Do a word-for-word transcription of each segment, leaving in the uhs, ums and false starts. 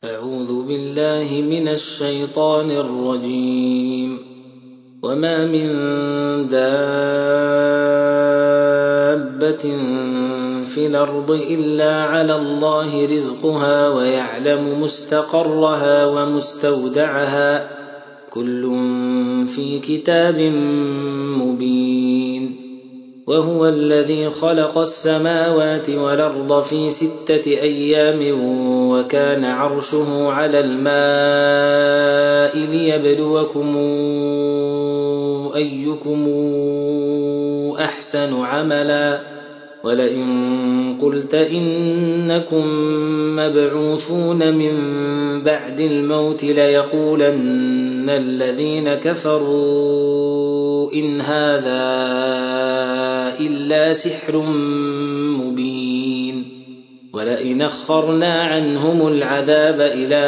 أعوذ بالله من الشيطان الرجيم. وما من دابة في الأرض إلا على الله رزقها ويعلم مستقرها ومستودعها كل في كتاب مبين. وهو الذي خلق السماوات والأرض في ستة أيام وكان عرشه على الماء ليبلوكم أيكم أحسن عملا ولئن قلت إنكم مبعوثون من بعد الموت ليقولن الذين كفروا إن هذا إلا سحر مبين. ولئن أخرنا عنهم العذاب إلى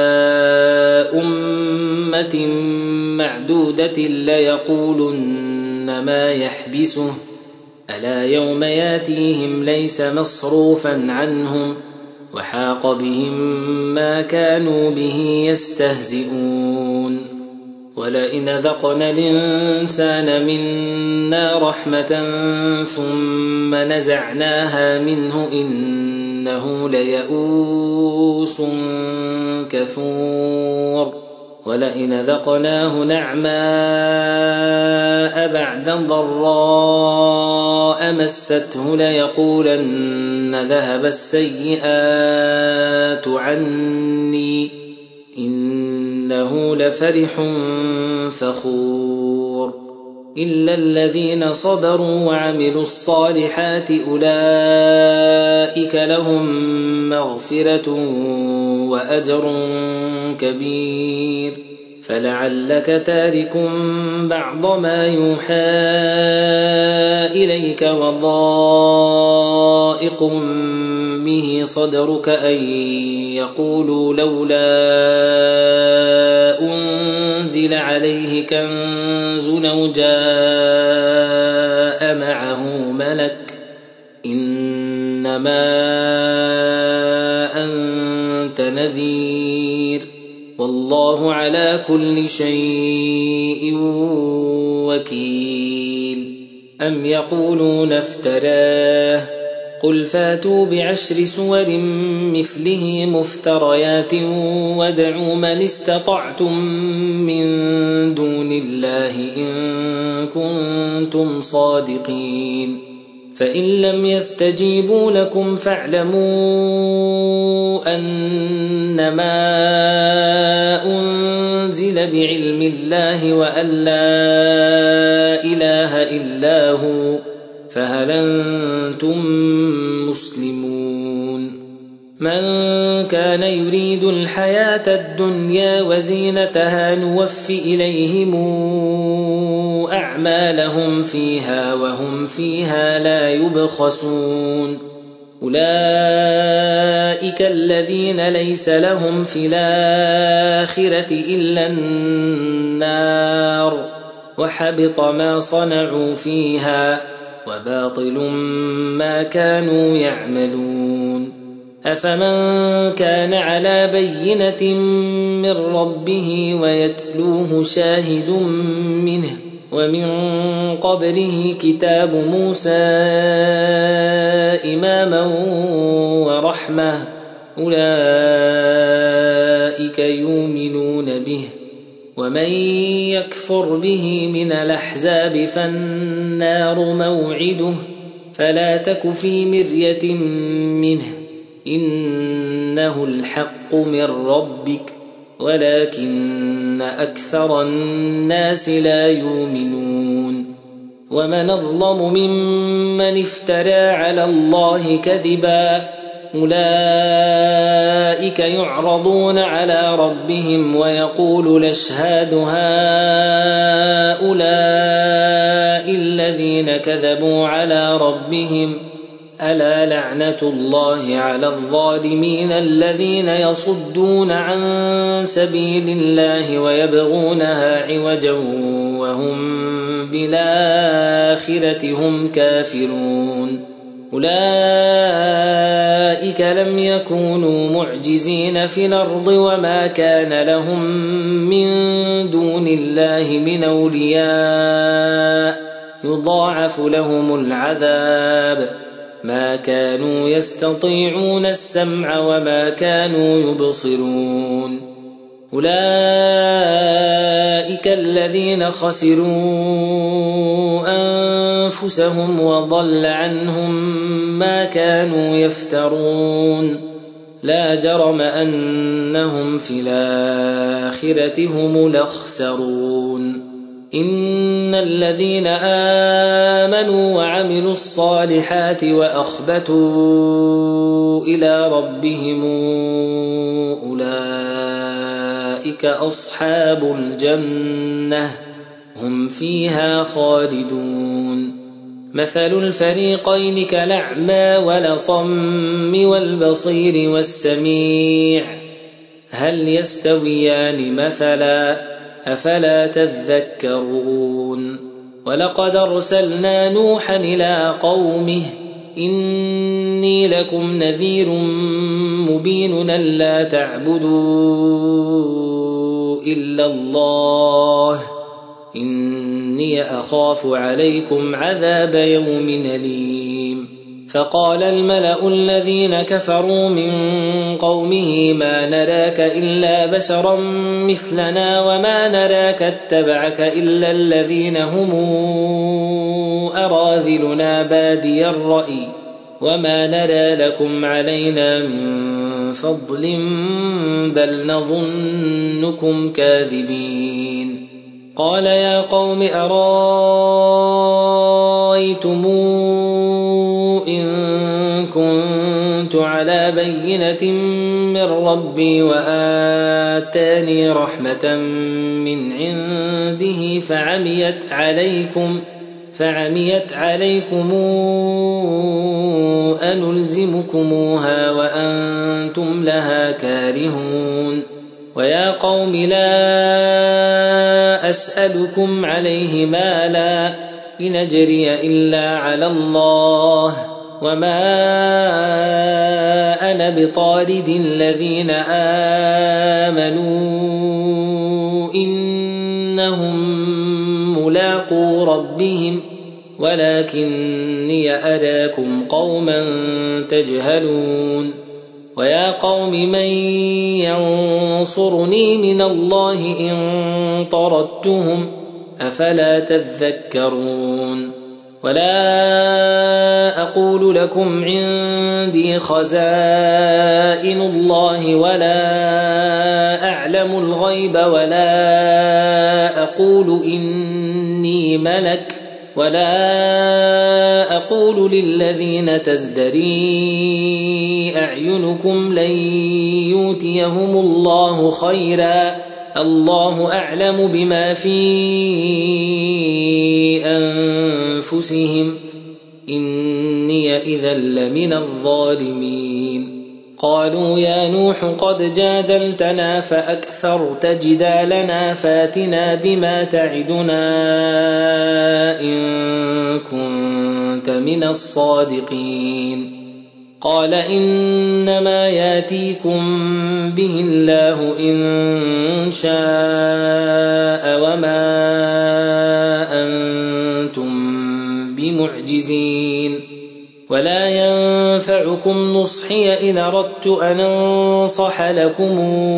أمة معدودة ليقولن ما يحبسه ألا يوم ياتيهم ليس مصروفا عنهم وحاق بهم ما كانوا به يستهزئون. ولئن ذقنا الإنسان منا رحمة ثم نزعناها منه إنه ليئوس كفور. ولئن ذقناه نعماء بعد ضراء مسته ليقولن ذهب السيئات عني إنه لفرح فخور. إلا الذين صبروا وعملوا الصالحات أولئك لهم مغفرة وأجر كبير. فلعلك تارك بعض ما يوحى إليك وضائق به صدرك أن يقولوا لولا أنزل عليه كنز أو جاء معه ملك إنما أنت نذير والله على كل شيء وكيل. أم يقولون افتراه قل فاتوا بعشر سور مثله مفتريات وادعوا من استطعتم من دون الله إن كنتم صادقين. فإن لم يستجيبوا لكم فاعلموا أنما أنزل بعلم الله وأن لا إله إلا هو فهل أنتم مسلمون. من كان يريد الحياة الدنيا وزينتها نوفي إليهم أعمالهم فيها وهم فيها لا يبخسون. أولئك الذين ليس لهم في الآخرة إلا النار وحبط ما صنعوا فيها وباطل ما كانوا يعملون. أفمن كان على بينة من ربه ويتلوه شاهد منه ومن قبله كتاب موسى إماما ورحمة أولئك يؤمنون به. ومن يكفر به من الأحزاب فالنار موعده فلا تك في مرية منه إنه الحق من ربك ولكن أكثر الناس لا يؤمنون. ومن أظلم ممن افترى على الله كذبا أولئك يعرضون على ربهم ويقول الأشهاد هؤلاء الذين كذبوا على ربهم ألا لعنة الله على الظالمين الذين يصدون عن سبيل الله ويبغونها عوجا وهم بالآخرة هم كافرون. أولئك لم يكونوا معجزين في الأرض وما كان لهم من دون الله من أولياء يضاعف لهم العذاب ما كانوا يستطيعون السمع وما كانوا يبصرون أولئك الذين خسروا أنفسهم وضل عنهم ما كانوا يفترون لا جرم أنهم في الآخرة هم الأخسرون إن الذين آمنوا وعملوا الصالحات وأخبتوا إلى ربهم أولئك أصحاب الجنة هم فيها خالدون مثل الفريقين كالأعمى والأصم والبصير والسميع هل يستويان مثلا أفلا تذكرون ولقد أرسلنا نوحا إلى قومه إني لكم نذير مبين ألا تعبدوا إلا الله إني أخاف عليكم عذاب يوم أليم فقال الملأ الذين كفروا من قومه ما نراك إلا بشرا مثلنا وما نراك اتبعك إلا الذين هم أراذلنا بادي الرأي وما نرى لكم علينا من فضل بل نظنكم كاذبين قال يا قوم أرأيتم إن كنت على بينة من ربي وآتاني رحمة من عنده فعميت عليكم فعميت عليكم أنلزمكموها وأنتم لها كارهون ويا قوم لا أسألكم عليه مالا إن أجري إلا على الله وما أنا بطارد الذين آمنوا إنهم ملاقو ربهم ولكني أراكم قوما تجهلون ويا قوم من ينصرني من الله إن طردتهم أفلا تذكرون ولا أقول لكم عندي خزائن الله ولا أعلم الغيب ولا أقول إني ملك ولا أقول للذين تزدري أعينكم لن يؤتيهم الله خيرا الله أعلم بما في أنفسهم إني إذا لمن الظالمين قالوا يا نوح قد جادلتنا فأكثرت جدالنا فاتنا بما تعدنا إن كنت من الصادقين قال إنما ياتيكم به الله إن شاء وما أنتم بمعجزين ولا ينفعكم نصحي إن أردت أن أنصح لكم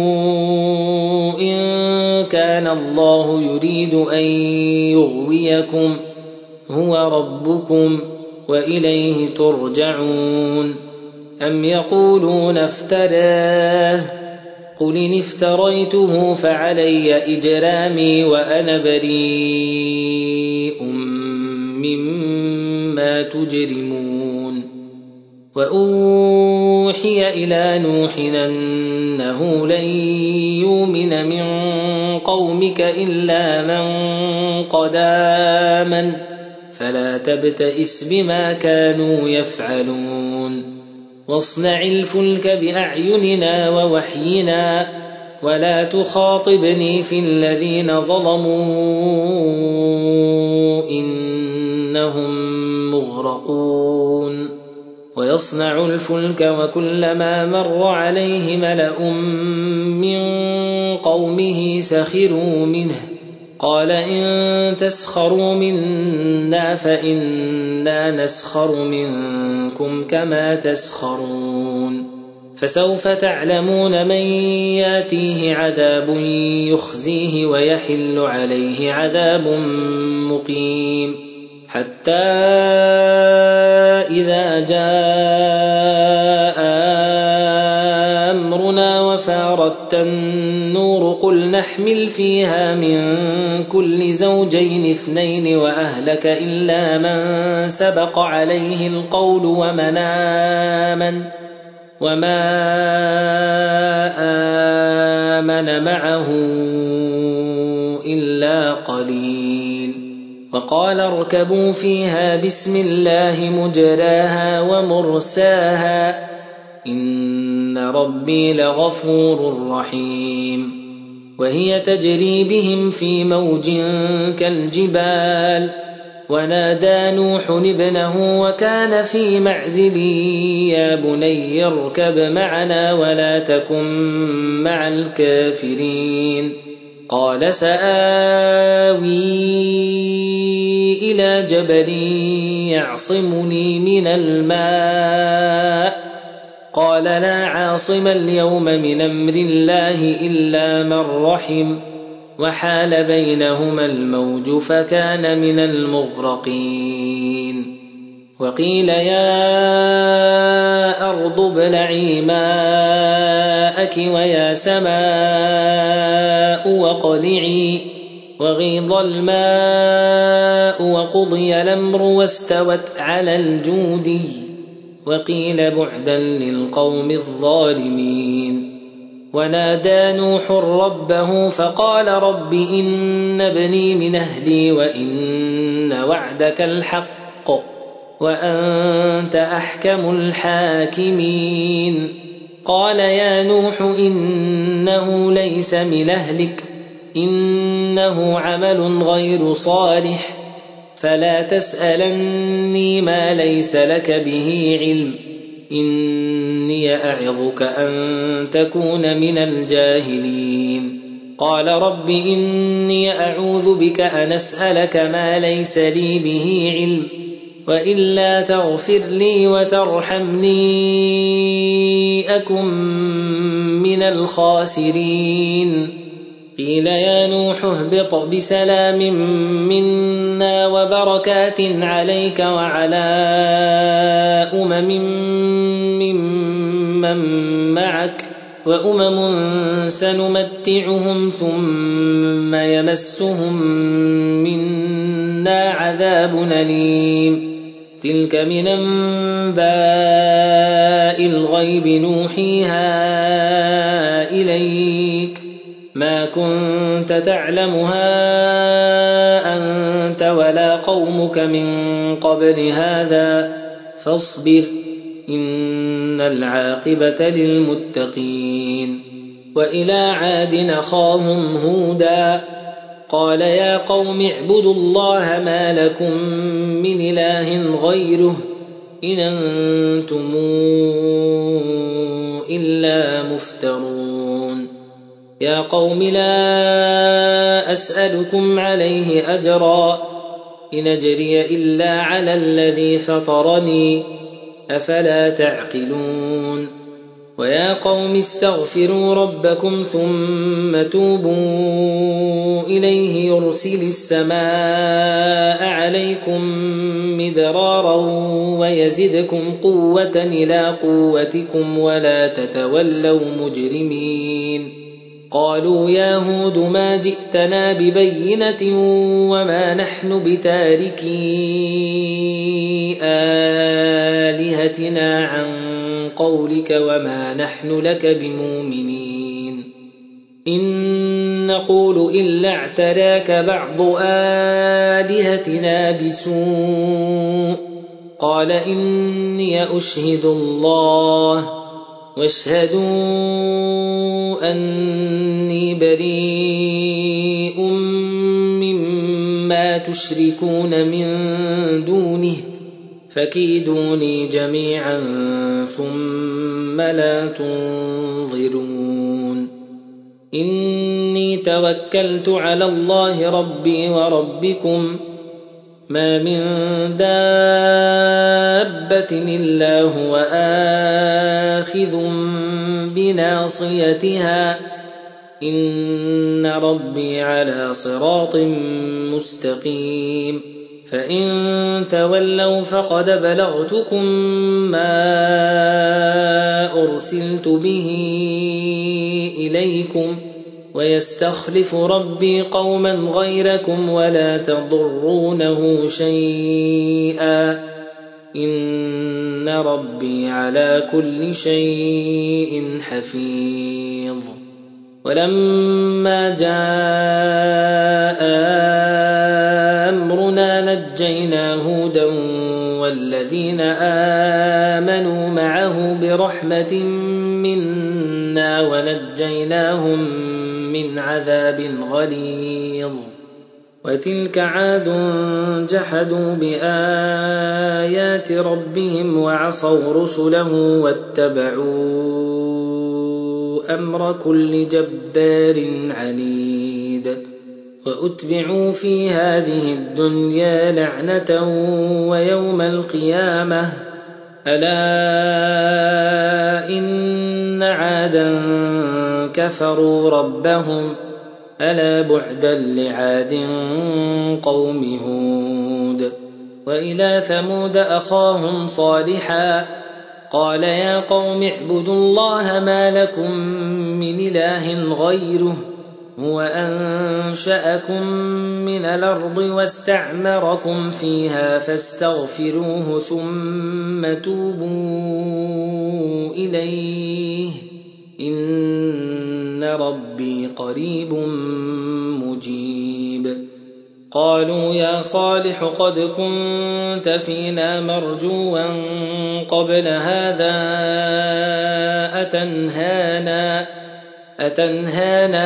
إن كان الله يريد أن يغويكم هو ربكم وإليه ترجعون أم يقولون افتراه قل إن افتريته فعلي إجرامي وأنا بريء مما تجرمون وأوحي إلى نوح أنه لن يؤمن من قومك إلا من قد آمن فلا تبتئس بما كانوا يفعلون واصنع الفلك بأعيننا ووحينا ولا تخاطبني في الذين ظلموا إنهم مغرقون ويصنع الفلك وكلما مر عليه ملأ من قومه سخروا منه قال إن تسخروا منا فإنا نسخر منكم كما تسخرون فسوف تعلمون من ياتيه عذاب يخزيه ويحل عليه عذاب مقيم حتى إذا جاء أمرنا وفارت النور قل نحمل فيها من كل زوجين اثنين وأهلك إلا من سبق عليه القول ومن آمن وما آمن معه إلا قليل وقال اركبوا فيها بسم الله مجراها ومرساها إن ربي لغفور رحيم وهي تجري بهم في موج كالجبال ونادى نوح ابنه وكان في معزل يا بني اركب معنا ولا تكن مع الكافرين قال سآوي إلى جبل يعصمني من الماء قال لا عاصم اليوم من أمر الله إلا من رحم وحال بينهما الموج فكان من المغرقين وقيل يا أرض ابلعي ماءك ويا سماء واقلعي وغيض الماء وقضي الأمر واستوت على الجودي وقيل بعدا للقوم الظالمين ونادى نوح ربه فقال رب إن ابني من أهلي وإن وعدك الحق وأنت أحكم الحاكمين قال يا نوح إنه ليس من أهلك إنه عمل غير صالح فلا تسألني ما ليس لك به علم إني أعظك أن تكون من الجاهلين قال رب إني أعوذ بك أن أسألك ما ليس لي به علم وإلا تغفر لي وترحمني أكن من الخاسرين قيل يا نوح اهبط بسلام منا وبركات عليك وعلى أمم ممن معك وأمم سنمتعهم ثم يمسهم منا عذاب أليم تلك من أنباء الغيب نوحيها إليك ما كنت تعلمها أنت ولا قومك من قبل هذا فاصبر إن العاقبة للمتقين وإلى عاد أخاهم هودا قال يا قوم اعبدوا الله ما لكم من إله غيره إن أنتم إلا مفترون يا قوم لا أسألكم عليه أجرا إن أجري إلا على الذي فطرني أفلا تعقلون ويا قوم استغفروا ربكم ثم توبوا إليه يرسل السماء عليكم مدرارا ويزدكم قوة إلى قوتكم ولا تتولوا مجرمين قالوا يا هود ما جئتنا ببينة وما نحن بتاركي آلهتنا عن قولك وما نحن لك بمؤمنين إن نقول إلا اعتراك بعض آلهتنا بسوء قال إني أشهد الله واشهدوا أني بريء مما تشركون من دونه فكيدوني جميعا ثم لا تنظرون إني توكلت على الله ربي وربكم ما من دابة إلا هو آخذ بناصيتها إن ربي على صراط مستقيم فإن تولوا فقد بلغتكم ما أرسلت به إليكم ويستخلف ربي قوما غيركم ولا تضرونه شيئا إن ربي على كل شيء حفيظ ولما جاء أمرنا نجينا هودا والذين آمنوا معه برحمة منا ونجيناهم من عذاب غليظ وتلك عاد جحدوا بآيات ربهم وعصوا رسله واتبعوا أمر كل جبار عنيد وأتبعوا في هذه الدنيا لعنة ويوم القيامة ألا إن عادا كفروا ربهم ألا بعدا لعاد قوم هود وإلى ثمود أخاهم صالحا قال يا قوم اعبدوا الله ما لكم من إله غيره هو أنشأكم من الأرض واستعمركم فيها فاستغفروه ثم توبوا إليه إن ربي قريب مجيب قالوا يا صالح قد كنت فينا مرجوا قبل هذا أتنهانا أتنهانا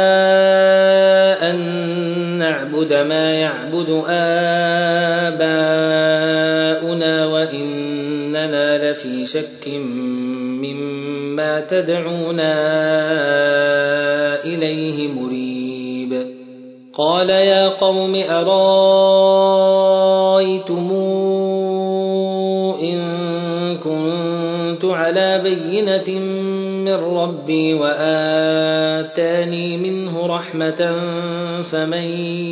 أن نعبد ما يعبد آباؤنا وإننا لفي شك مما تدعونا إليه مريب قال يا قوم أرايتم إن كنت على بينة من ربي وآتاني منه رحمة فمن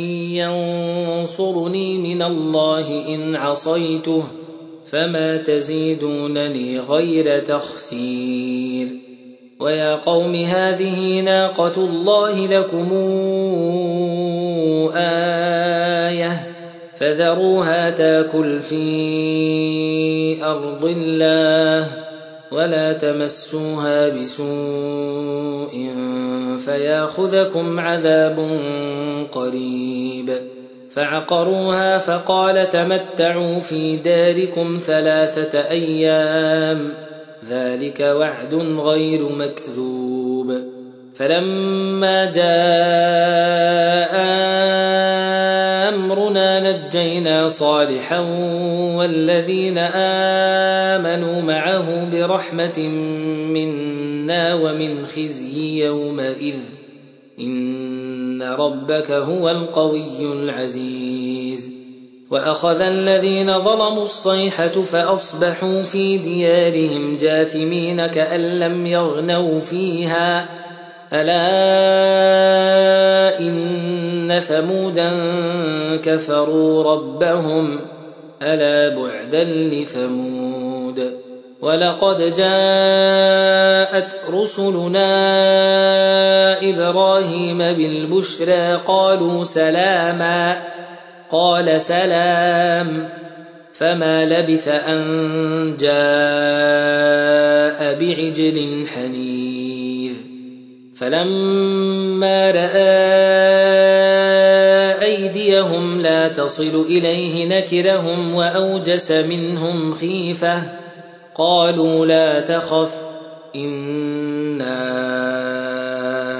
ينصرني من الله إن عصيته فما تزيدونني غير تخسير ويا قوم هذه ناقة الله لكم آية فذروها تاكل في أرض الله ولا تمسوها بسوء فياخذكم عذاب قريب فعقروها فقال تمتعوا في داركم ثلاثة أيام ذلك وعد غير مكذوب فلما جاء أمرنا نجينا صالحا والذين آمنوا معه برحمة منا ومن خزي يومئذ إن ربك هو القوي العزيز وأخذ الذين ظلموا الصيحة فأصبحوا في ديارهم جاثمين كأن لم يغنوا فيها ألا إن ثمودا كفروا ربهم ألا بعدا لثمود ولقد جاءت رسلنا إبراهيم بالبشرى قالوا سلاما قال سلام فما لبث أن جاء بعجل حنيذ فلما رأى أيديهم لا تصل إليه نكرهم وأوجس منهم خيفة قالوا لا تخف إنا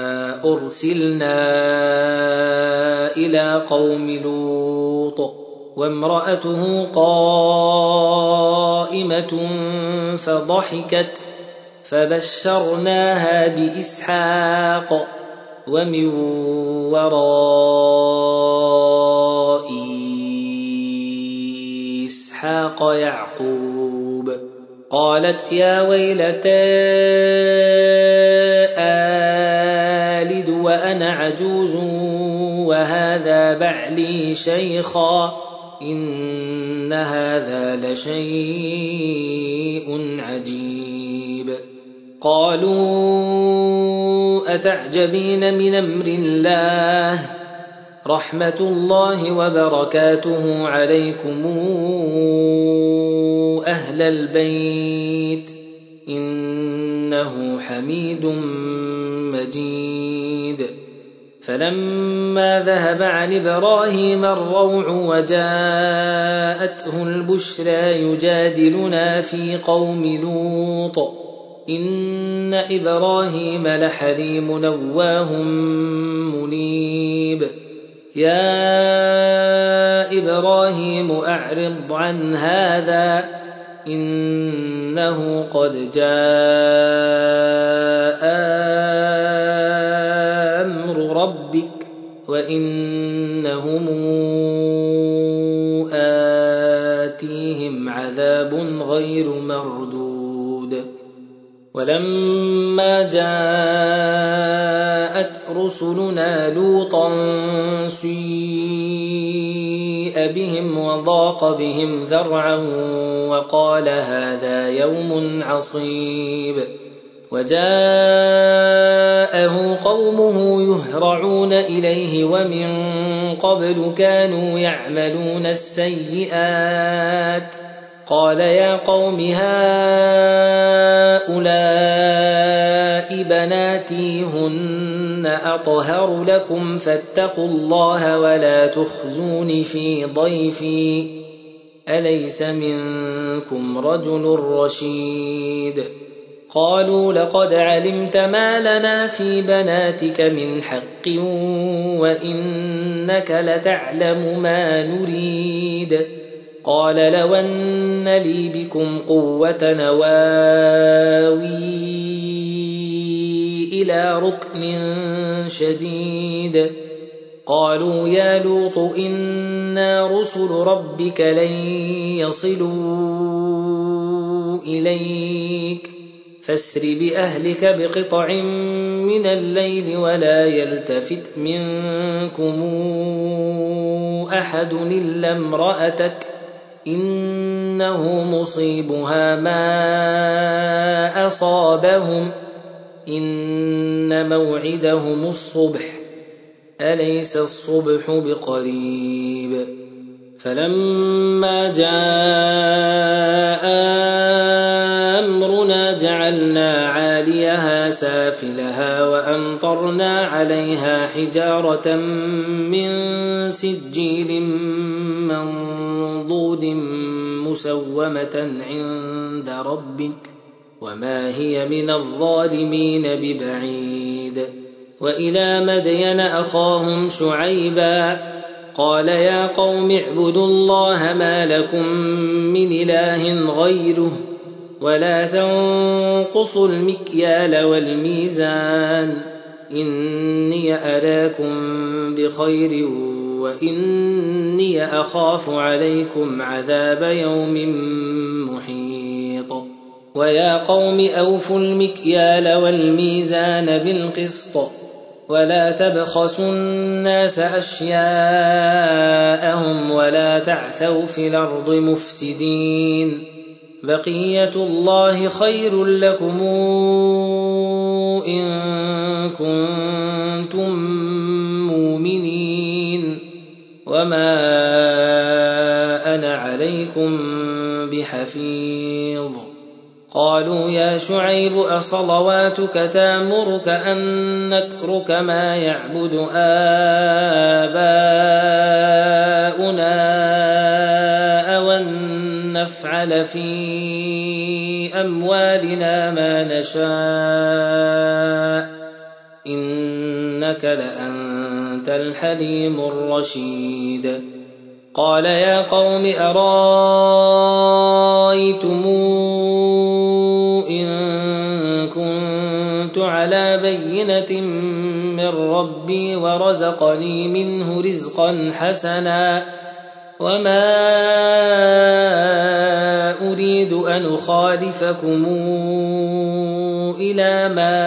أرسلنا إلى قوم لوط وامرأته قائمة فضحكت فبشرناها بإسحاق ومن وراء إسحاق يعقوب. قالت يا ويلتى آلد وأنا عجوز وهذا بعلي شيخا إن هذا لشيء عجيب. قالوا أتعجبين من أمر الله رحمة الله وبركاته عليكم أهل البيت إنه حميد مجيد. فلما ذهب عن إبراهيم الروع وجاءته البشرى يجادلنا في قوم لوط إن إبراهيم لحليم أواه منيب. يا إبراهيم أعرض عن هذا إنه قد جاء أمر ربك وإنهم آتيهم عذاب غير مردود. ولما جاءت رسلنا لوطا سيء بهم وضاق بهم ذرعا وقال هذا يوم عصيب. وجاءه قومه يهرعون إليه ومن قبل كانوا يعملون السيئات. قال يا قوم هؤلاء بناتي هن أطهر لكم فاتقوا الله ولا تخزون في ضيفي أليس منكم رجل رشيد. قالوا لقد علمت ما لنا في بناتك من حق وإنك لتعلم ما نريد. قال لو أن لي بكم قوة نواوي إلى ركن شديد. قالوا يا لوط إنا رسل ربك لن يصلوا إليك فاسر بأهلك بقطع من الليل ولا يلتفت منكم أحد إلا امرأتك إنه مصيبها ما أصابهم إن موعدهم الصبح أليس الصبح بقريب. فلما جاء أمرنا جعلنا عاليها سافلها وأمطرنا عليها حجارة من سجيل منضود مسومة عند ربك وما هي من الظالمين ببعيد. وإلى مدين أخاهم شعيبا قال يا قوم اعبدوا الله ما لكم من إله غيره ولا تنقصوا المكيال والميزان إني أراكم بخير وإني أخاف عليكم عذاب يوم محيط. ويا قوم أوفوا المكيال والميزان بالقسط ولا تبخسوا الناس أشياءهم ولا تعثوا في الأرض مفسدين بقية الله خير لكم إن كنتم مؤمنين وما أنا عليكم بحفيظ. قالوا يا شعيب أصلواتك تأمرك أن نترك ما يعبد آباؤنا أو أن نفعل في أموالنا ما نشاء إنك لأنت الحليم الرشيد. قال يا قوم أرايتم إن كنت على بينة من ربي ورزقني منه رزقا حسنا وما أريد أن أخالفكم إلى ما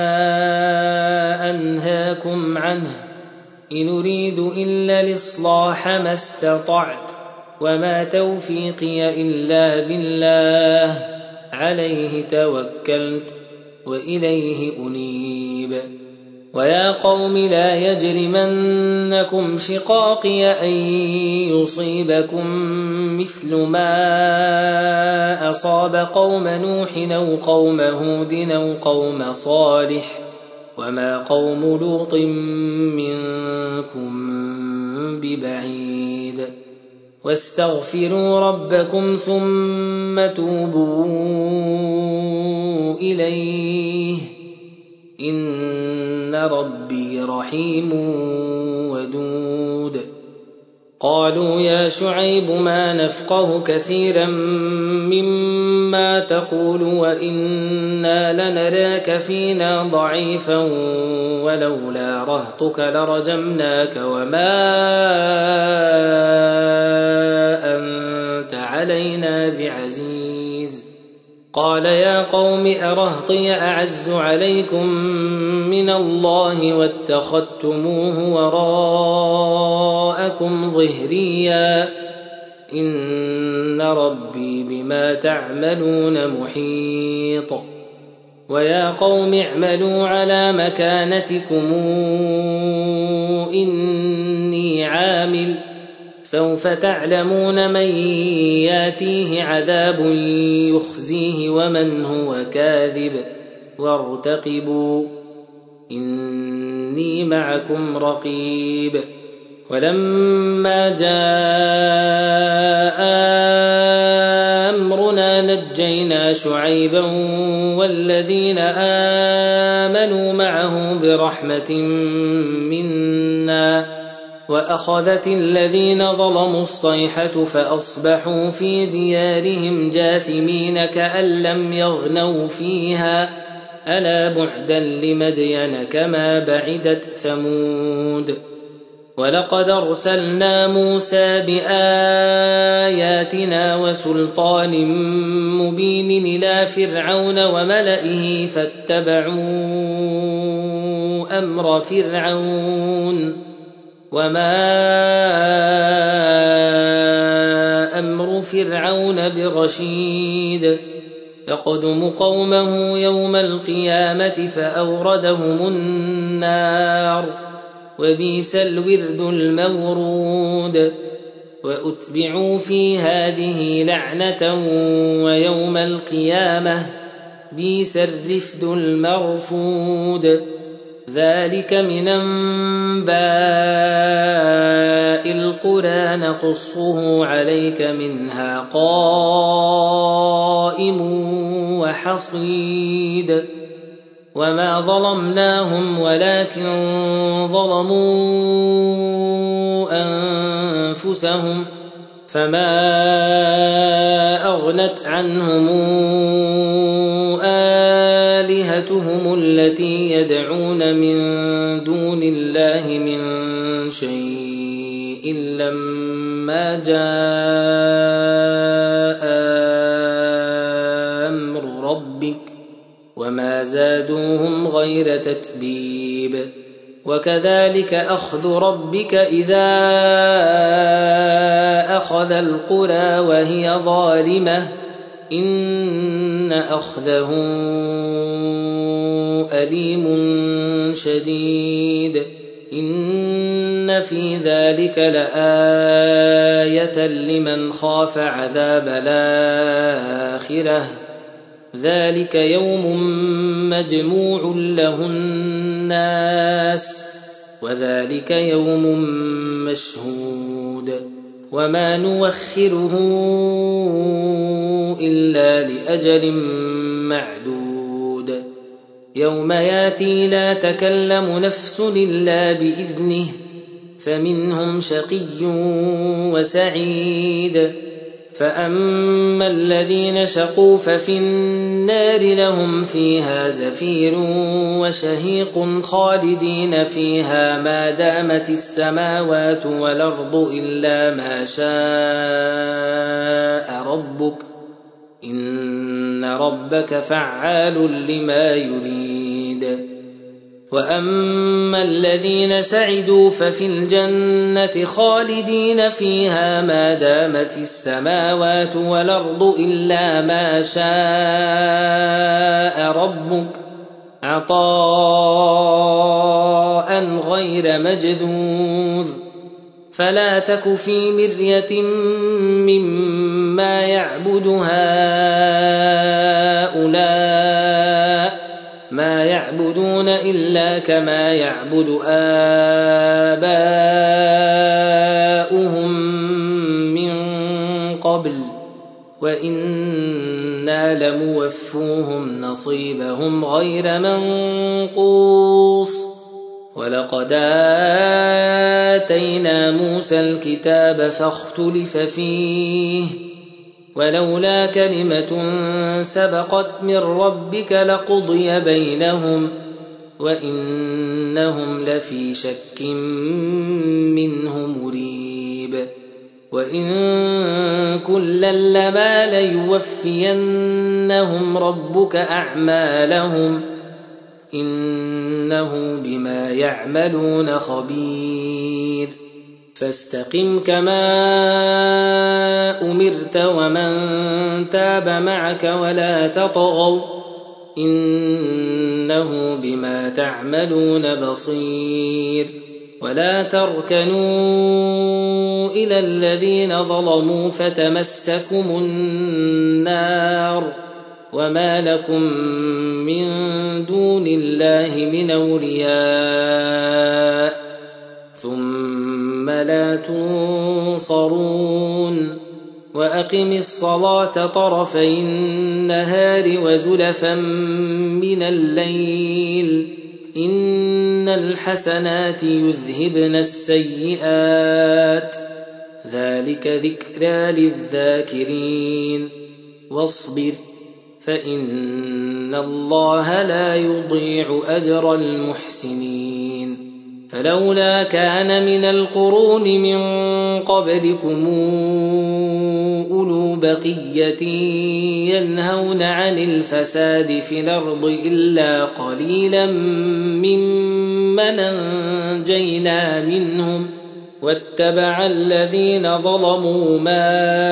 أنهاكم عنه إن أريد إلا الإصلاح ما استطعت وما توفيقي إلا بالله عليه توكلت وإليه أنيب ويا قوم لا يجرمنكم شقاقي أن يصيبكم مثل ما أصاب قوم نوح أو قوم هود أو قوم صالح وما قوم لوط منكم ببعيد واستغفروا ربكم ثم توبوا إليه إن ربي رحيم ودود قالوا يا شعيب ما نفقه كثيرا مما تقول وإنا لنراك فينا ضعيفا ولولا رهطك لرجمناك وما أنت علينا بعزيز قال يا قوم أرهطي أعز عليكم من الله واتخذتموه وراءكم ظهريا إن ربي بما تعملون محيط ويا قوم اعملوا على مكانتكم إني عامل سوف تعلمون من ياتيه عذاب يخزيه ومن هو كاذب وارتقبوا إني معكم رقيب ولما جاء أمرنا نجينا شعيبا والذين آمنوا معه برحمة منا وأخذت الذين ظلموا الصيحة فأصبحوا في ديارهم جاثمين كأن لم يغنوا فيها ألا بعدا لمدين كما بعدت ثمود ولقد أرسلنا موسى بآياتنا وسلطان مبين إلى فرعون وملئه فاتبعوا أمر فرعون وما أمر فرعون برشيد يقدم قومه يوم القيامة فأوردهم النار وبئس الورد المورود وأتبعوا في هذه لعنة ويوم القيامة بئس الرفد المرفود ذلك من أنباء القرى نقصه عليك منها قائم وحصيد وما ظلمناهم ولكن ظلموا أنفسهم فما أغنت عنهم آلهتهم التي يدعون من دون الله من شيء لما جاء أمر ربك وما زادوهم غير تتبيب وكذلك أخذ ربك إذا أخذ القرى وهي ظالمة إن أخذه أليم شديد إن في ذلك لآية لمن خاف عذاب الآخرة ذلك يوم مجموع له الناس وذلك يوم مشهود وما نوخره إلا لأجل معدود يوم ياتي لا تكلم نفس إلا بإذنه فمنهم شقي وسعيد فأما الذين شقوا ففي النار لهم فيها زفير وشهيق خالدين فيها ما دامت السماوات والأرض إلا ما شاء ربك إن ربك فعال لما يريد وأما الذين سعدوا ففي الجنة خالدين فيها ما دامت السماوات والأرض إلا ما شاء ربك عطاء غير مجذوذ فلا تك في مرية مما يعبد هؤلاء ما يعبدون إلا كما يعبد آباؤهم من قبل وإنا لموفوهم نصيبهم غير منقوص ولقد آتينا موسى الكتاب فاختلف فيه ولولا كلمة سبقت من ربك لقضي بينهم وإنهم لفي شك منه مريب وإن كلا لما ليوفينهم ربك أعمالهم إنه بما يعملون خبير فاستقم كما أمرت ومن تاب معك ولا تطغوا إنه بما تعملون بصير ولا تركنوا إلى الذين ظلموا فتمسكم النار وما لكم من دون الله من أولياء ثم لا تنصرون وأقم الصلاة طرفي النهار وزلفا من الليل إن الحسنات يذهبن السيئات ذلك ذكرى للذاكرين واصبر فإن الله لا يضيع أجر المحسنين فلولا كان من القرون من قبلكم أولو بقية ينهون عن الفساد في الأرض إلا قليلا ممن أنجينا منهم واتبع الذين ظلموا ما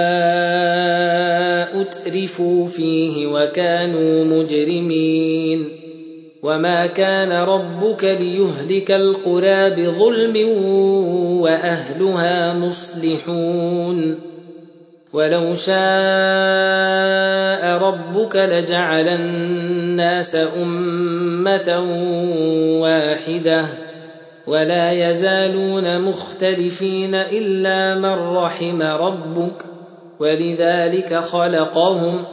أترفوا فيه وكانوا مجرمين وما كان ربك ليهلك القرى بظلم وأهلها مصلحون ولو شاء ربك لجعل الناس أمة واحدة ولا يزالون مختلفين إلا من رحم ربك ولذلك خلقهم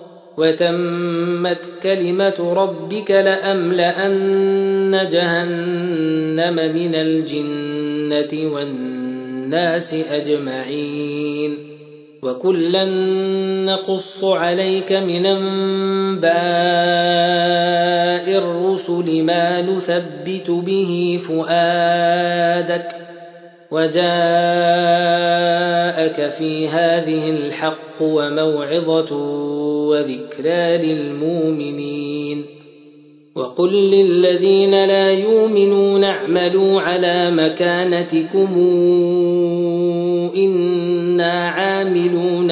وتمت كلمة ربك لأملأن جهنم من الجنة والناس أجمعين وكلا نقص عليك من أنباء الرسل ما نثبت به فؤادك وجاءك في هذه الحق وموعظة وذكرى للمؤمنين وقل للذين لا يؤمنون اعملوا على مكانتكم إنا عاملون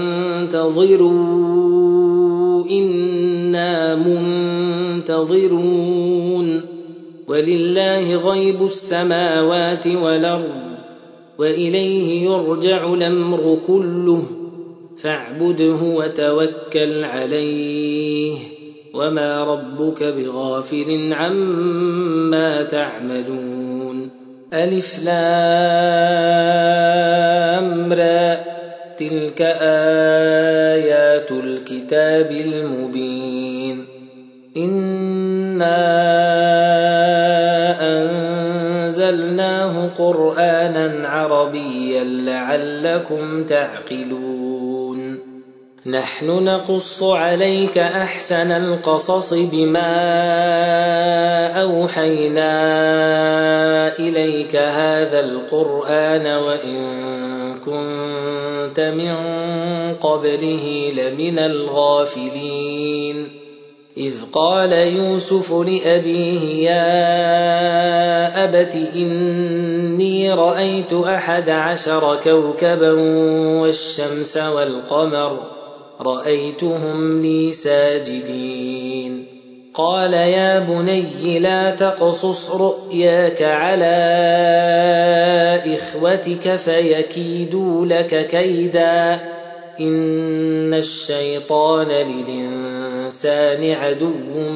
وانتظروا إنا منتظرون ولله غيب السماوات والأرض وإليه يرجع الأمر كله فاعبده وتوكل عليه وما ربك بغافل عما تعملون ألف لام را تلك آيات الكتاب المبين إنا أنزلناه قرآنا عربيا لعلكم تعقلون نحن نقص عليك أحسن القصص بما أوحينا إليك هذا القرآن وإن كنت من قبله لمن الغافلين إذ قال يوسف لأبيه يا أبت إني رأيت أحد عشر كوكبا والشمس والقمر رأيتهم لي ساجدين قال يا بني لا تقصص رؤياك على إخوتك فيكيدوا لك كيدا إن الشيطان للإنسان عدو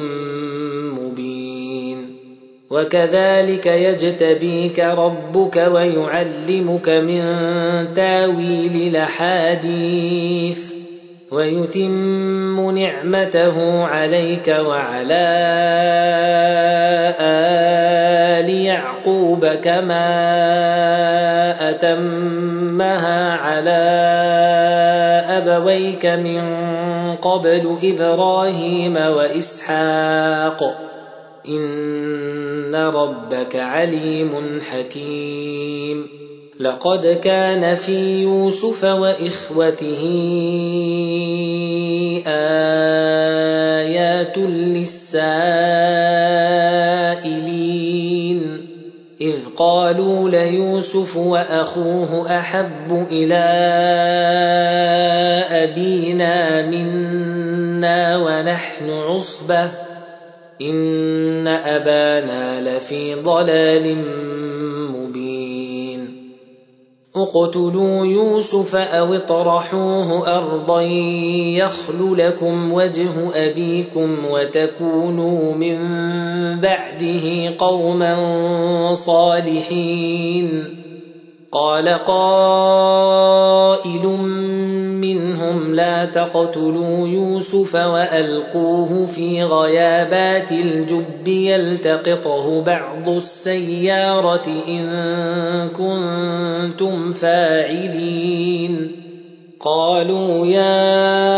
مبين وكذلك يجتبيك ربك ويعلمك من تاويل الأحاديث ويتم نعمته عليك وعلى آل يعقوب كما أتمها على أبويك من قبل إبراهيم وإسحاق إن ربك عليم حكيم لقد كان في يوسف وإخوته آيات للسائلين إذ قالوا ليوسف وأخوه أحب إلى أبينا منا ونحن عصبة إن أبانا لفي ضلال مبين اقتلوا يوسف أو اطرحوه أرضا يخل لكم وجه أبيكم وتكونوا من بعده قوما صالحين قال قائل منهم لا تقتلوا يوسف وألقوه في غيابات الجب يلتقطه بعض السيارة إن كنتم فاعلين قالوا يا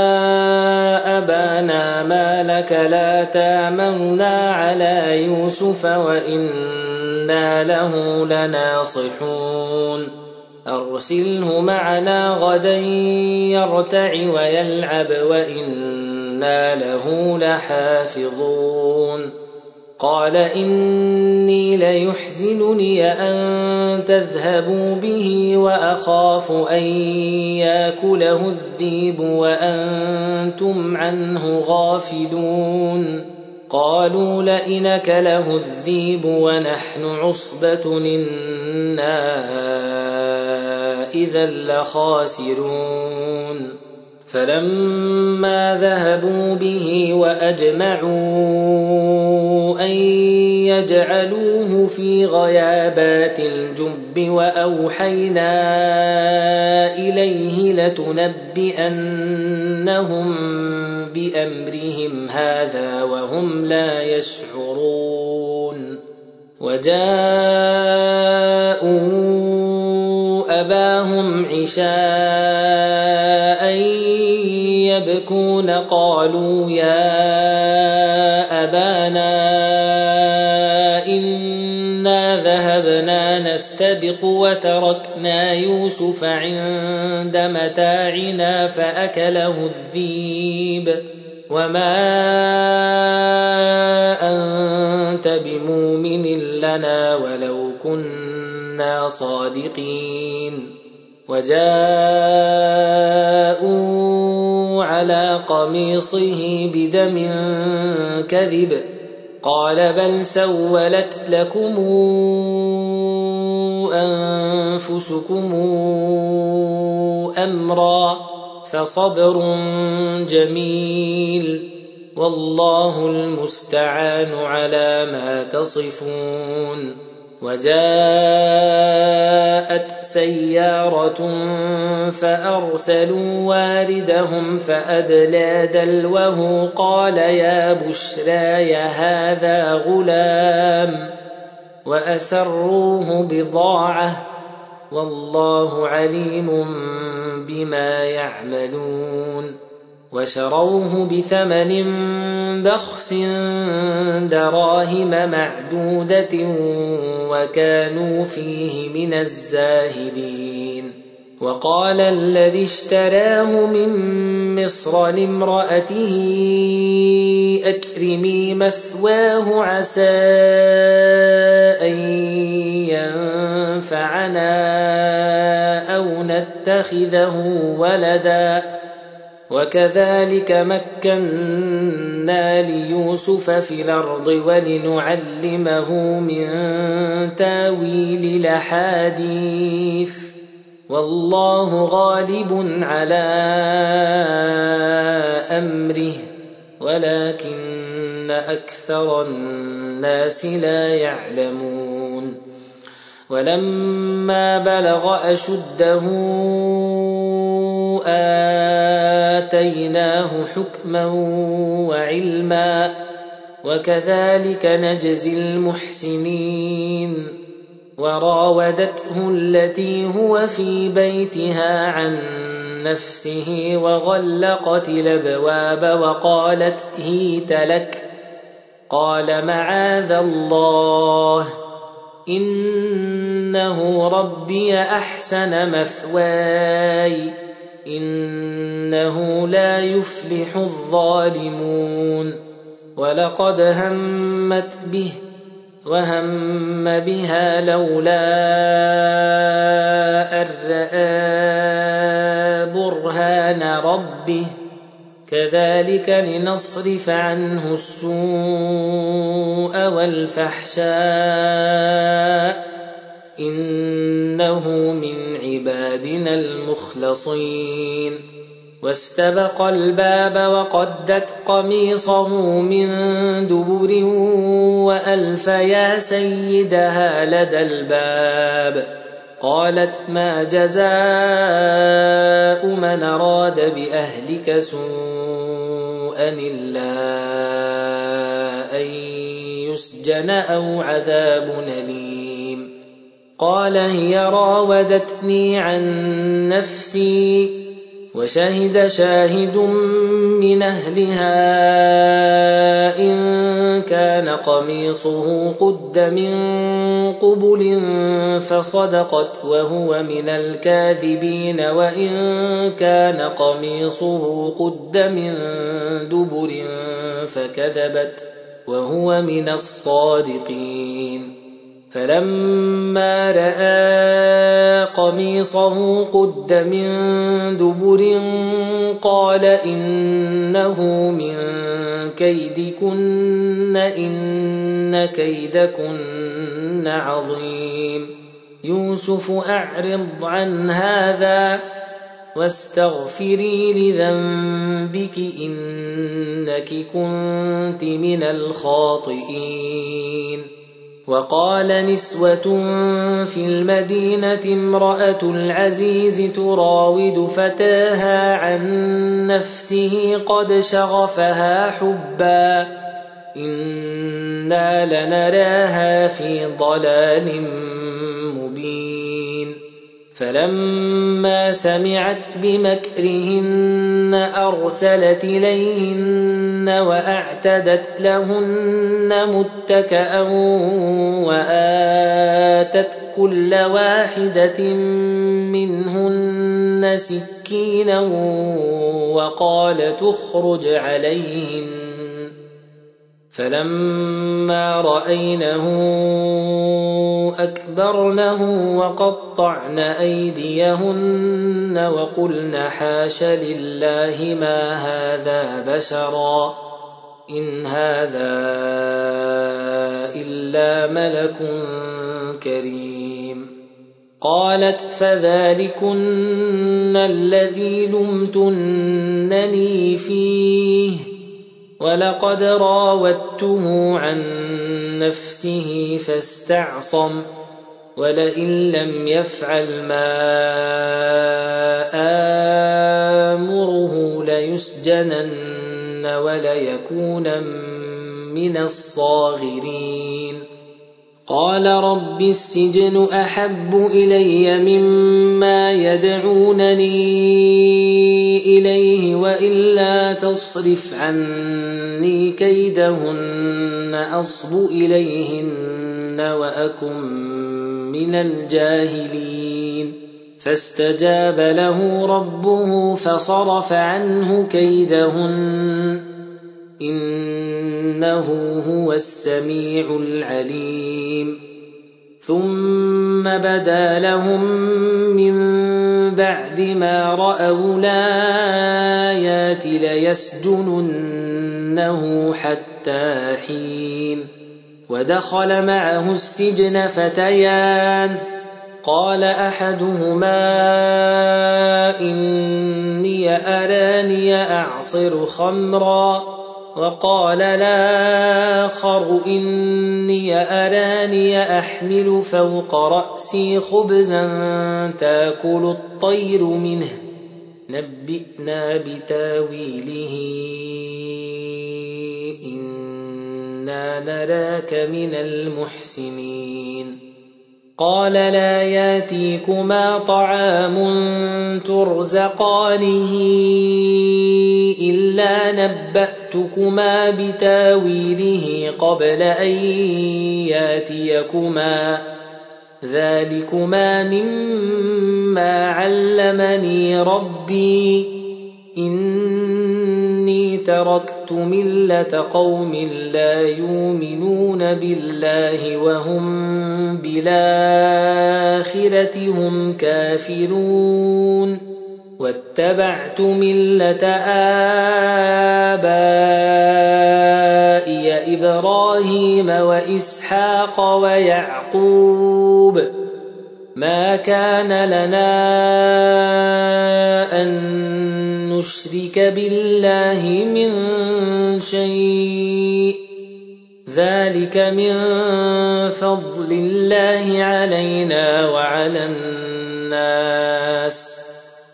أبانا ما لك لا تامنا على يوسف وإنا له لناصحون أرسله معنا غدا يرتع ويلعب وإنا له لحافظون قال إني ليحزنني أن تذهبوا به وأخاف أن يأكله الذئب وأنتم عنه غافلون قالوا لئن أكله الذئب ونحن عصبة إنا إذا لخاسرون فلما ذهبوا به وأجمعوا أن يجعلوه في غيابات الجب وأوحينا إليه لتنبئنهم بأمرهم هذا وهم لا يشعرون وجاءوا أباهم عشاء يبكون قالوا يا أبانا إنا ذهبنا نستبق وتركنا يوسف عند متاعنا فأكله الذئب وما أنت بمؤمن لنا ولو كنا صادقين وجاءوا على قميصه بدم كذب قال بل سولت لكم أنفسكم أمرا فصبر جميل والله المستعان على ما تصفون وجاءت سيارة فأرسلوا واردهم فأدلى دلوه قال يا بشرى هذا غلام وأسروه بضاعة والله عليم بما يعملون وشروه بثمن بخس دراهم معدودة وكانوا فيه من الزاهدين وقال الذي اشتراه من مصر لامرأته أكرمي مثواه عسى أن ينفعنا أو نتخذه ولدا وكذلك مكنا ليوسف في الأرض ولنعلمه من تاويل الأحاديث والله غالب على أمره ولكن أكثر الناس لا يعلمون ولما بلغ أشده آتيناه حكما وعلما وكذلك نجزي المحسنين وراودته التي هو في بيتها عن نفسه وغلقت الأبواب وقالت هيت لك قال معاذ الله إنه ربي أحسن مثواي إنه لا يفلح الظالمون ولقد همت به وهم بها لولا أن رأى برهان ربه كذلك لنصرف عنه السوء والفحشاء إنه من عبادنا المخلصين واستبق الباب وقدت قميصه من دبر وألف يا سيدها لدى الباب قالت ما جزاء من أراد بأهلك سوءا إلا أن يسجن أو عذاب أليم قال هي راودتني عن نفسي وشهد شاهد من أهلها إن كان قميصه قد من قبل فصدقت وهو من الكاذبين وإن كان قميصه قد من دبر فكذبت وهو من الصادقين فلما رأى قميصه قد من دبر قال إنه من كيدكن إن كيدكن عظيم يوسف أعرض عن هذا واستغفري لذنبك إنك كنت من الخاطئين وقال نسوة في المدينة امرأة العزيز تراود فتاها عن نفسه قد شغفها حبا إنا لنراها في ضلال مبين فلما سمعت بمكرهن أرسلت إليهن وأعتدت لهن متكأ وآتت كل واحدة منهن سكينا وقالت اخرج عليهن فلما رأينه أكبرنه وقطعن أيديهن وقلن حاش لله ما هذا بشرا إن هذا إلا ملك كريم قالت فذلكن الذي لمتنني فيه ولقد راودته عن نفسه فاستعصم ولئن لم يفعل ما آمره ليسجنن وليكون من الصاغرين قال رب السجن أحب إلي مما يدعونني إليه وإلا تصرف عني كيدهن أصب إليهن وأكن من الجاهلين فاستجاب له ربه فصرف عنه كيدهن إنه هو السميع العليم ثم بدا لهم من بعد ما رأوا الآيات ليسجننه حتى حين ودخل معه السجن فتيان قال أحدهما إني أراني أعصر خمرا وقال الآخر إني أراني أحمل فوق رأسي خبزا تأكل الطير منه نبئنا بتاويله إنا نراك من المحسنين قال لا ياتيكما طعام ترزقانه إلا نبأتكما بتاويله قبل أن ياتيكما ذلكما مما علمني ربي إني تركت ملة قوم لا يؤمنون بالله وهم بالآخرة هم كافرون واتبعت ملة آبائي إبراهيم وإسحاق ويعقوب ما كان لنا أن نشرك بالله من شيء ذلك من فضل الله علينا وعلى الناس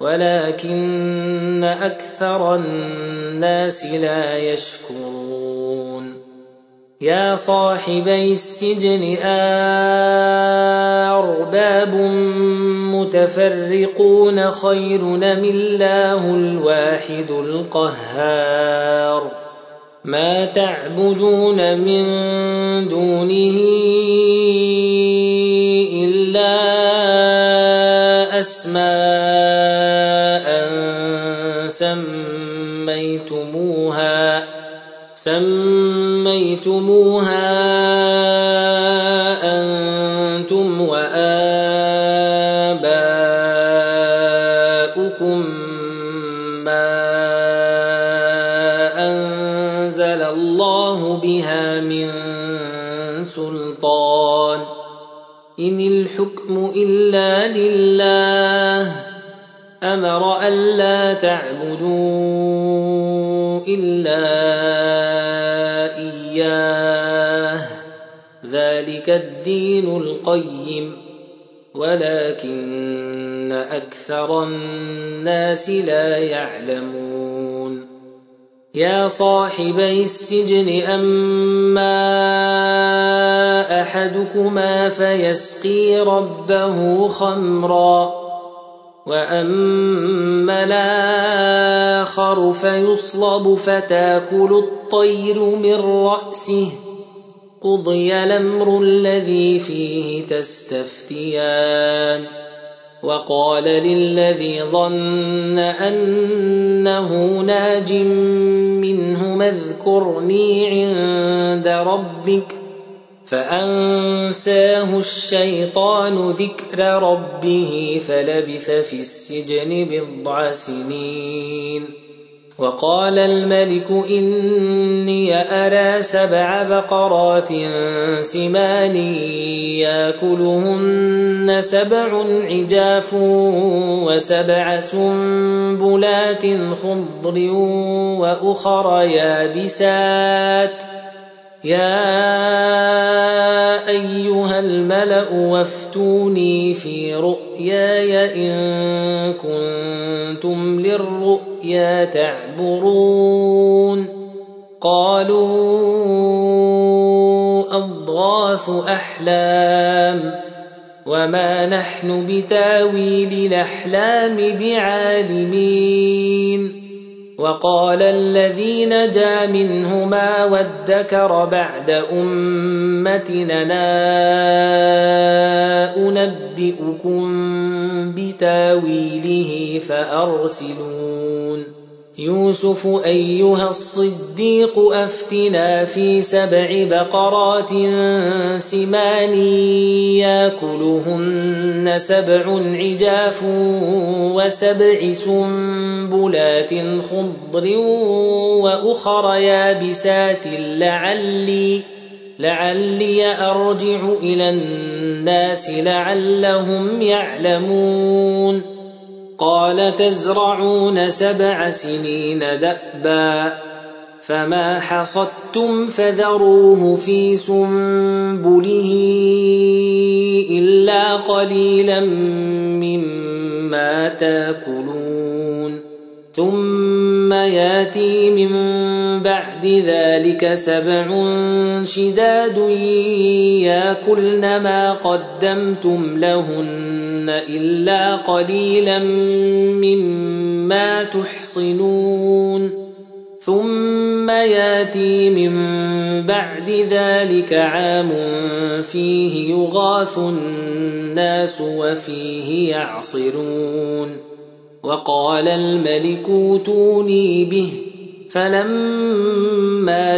ولكن أكثر الناس لا يشكرون يا صاحبي السجن أرباب متفرقون خير أم الله الواحد القهار ما تعبدون من دونه إلا أسماء سميتموها سميتموها أنتم وآباؤكم ما أنزل الله بها من سلطان إن الحكم إلا لله أمر ألا تعبدوا إلا إياه ذلك الدين القيم ولكن أكثر الناس لا يعلمون يا صاحبي السجن أما أحدكما فيسقي ربه خمرا وأما الآخر فيصلب فتاكل الطير من رأسه قضي الأمر الذي فيه تستفتيان وقال للذي ظن أنه ناج منهما اذكرني عند ربك فأنساه الشيطان ذكر ربه فلبث في السجن بضع سنين وقال الملك إني أرى سبع بقرات سمان يأكلهن سبع عجاف وسبع سنبلات خضر وأخر يابسات يا أيها الملأ وافتوني في رؤياي إن كنتم للرؤيا تعبرون قالوا أضغاث أضغاث أحلام وما نحن بتاويل الأحلام بعالمين. وقال الذي نجا منهما وادكر بعد أمتنا أنبئكم بتاويله فأرسلون. يوسف أيها الصديق أفتنا في سبع بقرات سمان ياكلهن سبع عجاف وسبع سنبلات خضر وأخر يابسات لعلي لعلي أرجع إلى الناس لعلهم يعلمون. قال تزرعون سبع سنين دأبا فما حصدتم فذروه في سنبله إلا قليلا مما تاكلون. ثم ياتي من بعد ذلك سبع شداد ياكلن ما قدمتم لهن إلا قليلا مما تحصنون. ثم ياتي من بعد ذلك عام فيه يغاث الناس وفيه يعصرون. وقال الملك اوتوني به فلما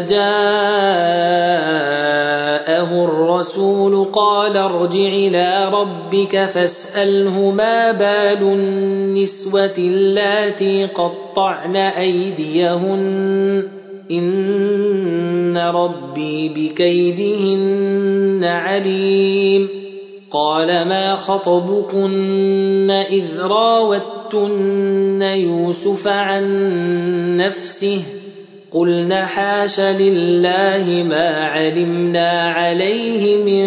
جاءه الرسول قال ارجع إلى ربك فاسأله ما بال النسوة اللاتي قطعن أيديهن إن ربي بكيدهن عليم. قال ما خطبكن إذ راوتن يوسف عن نفسه قلنا حاش لله ما علمنا عليه من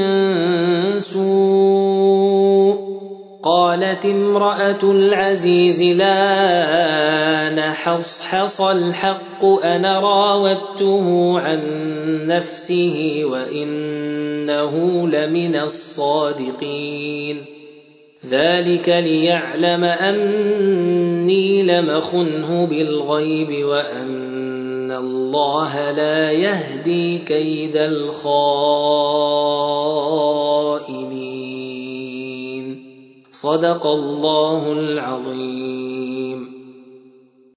سوء. قالت امرأة العزيز لا نحصحص الحق أنا راودته عن نفسه وإنه لمن الصادقين. ذلك ليعلم أني لم أخنه بالغيب وأن الله لا يهدي كيد الخائنين. صدق الله العظيم.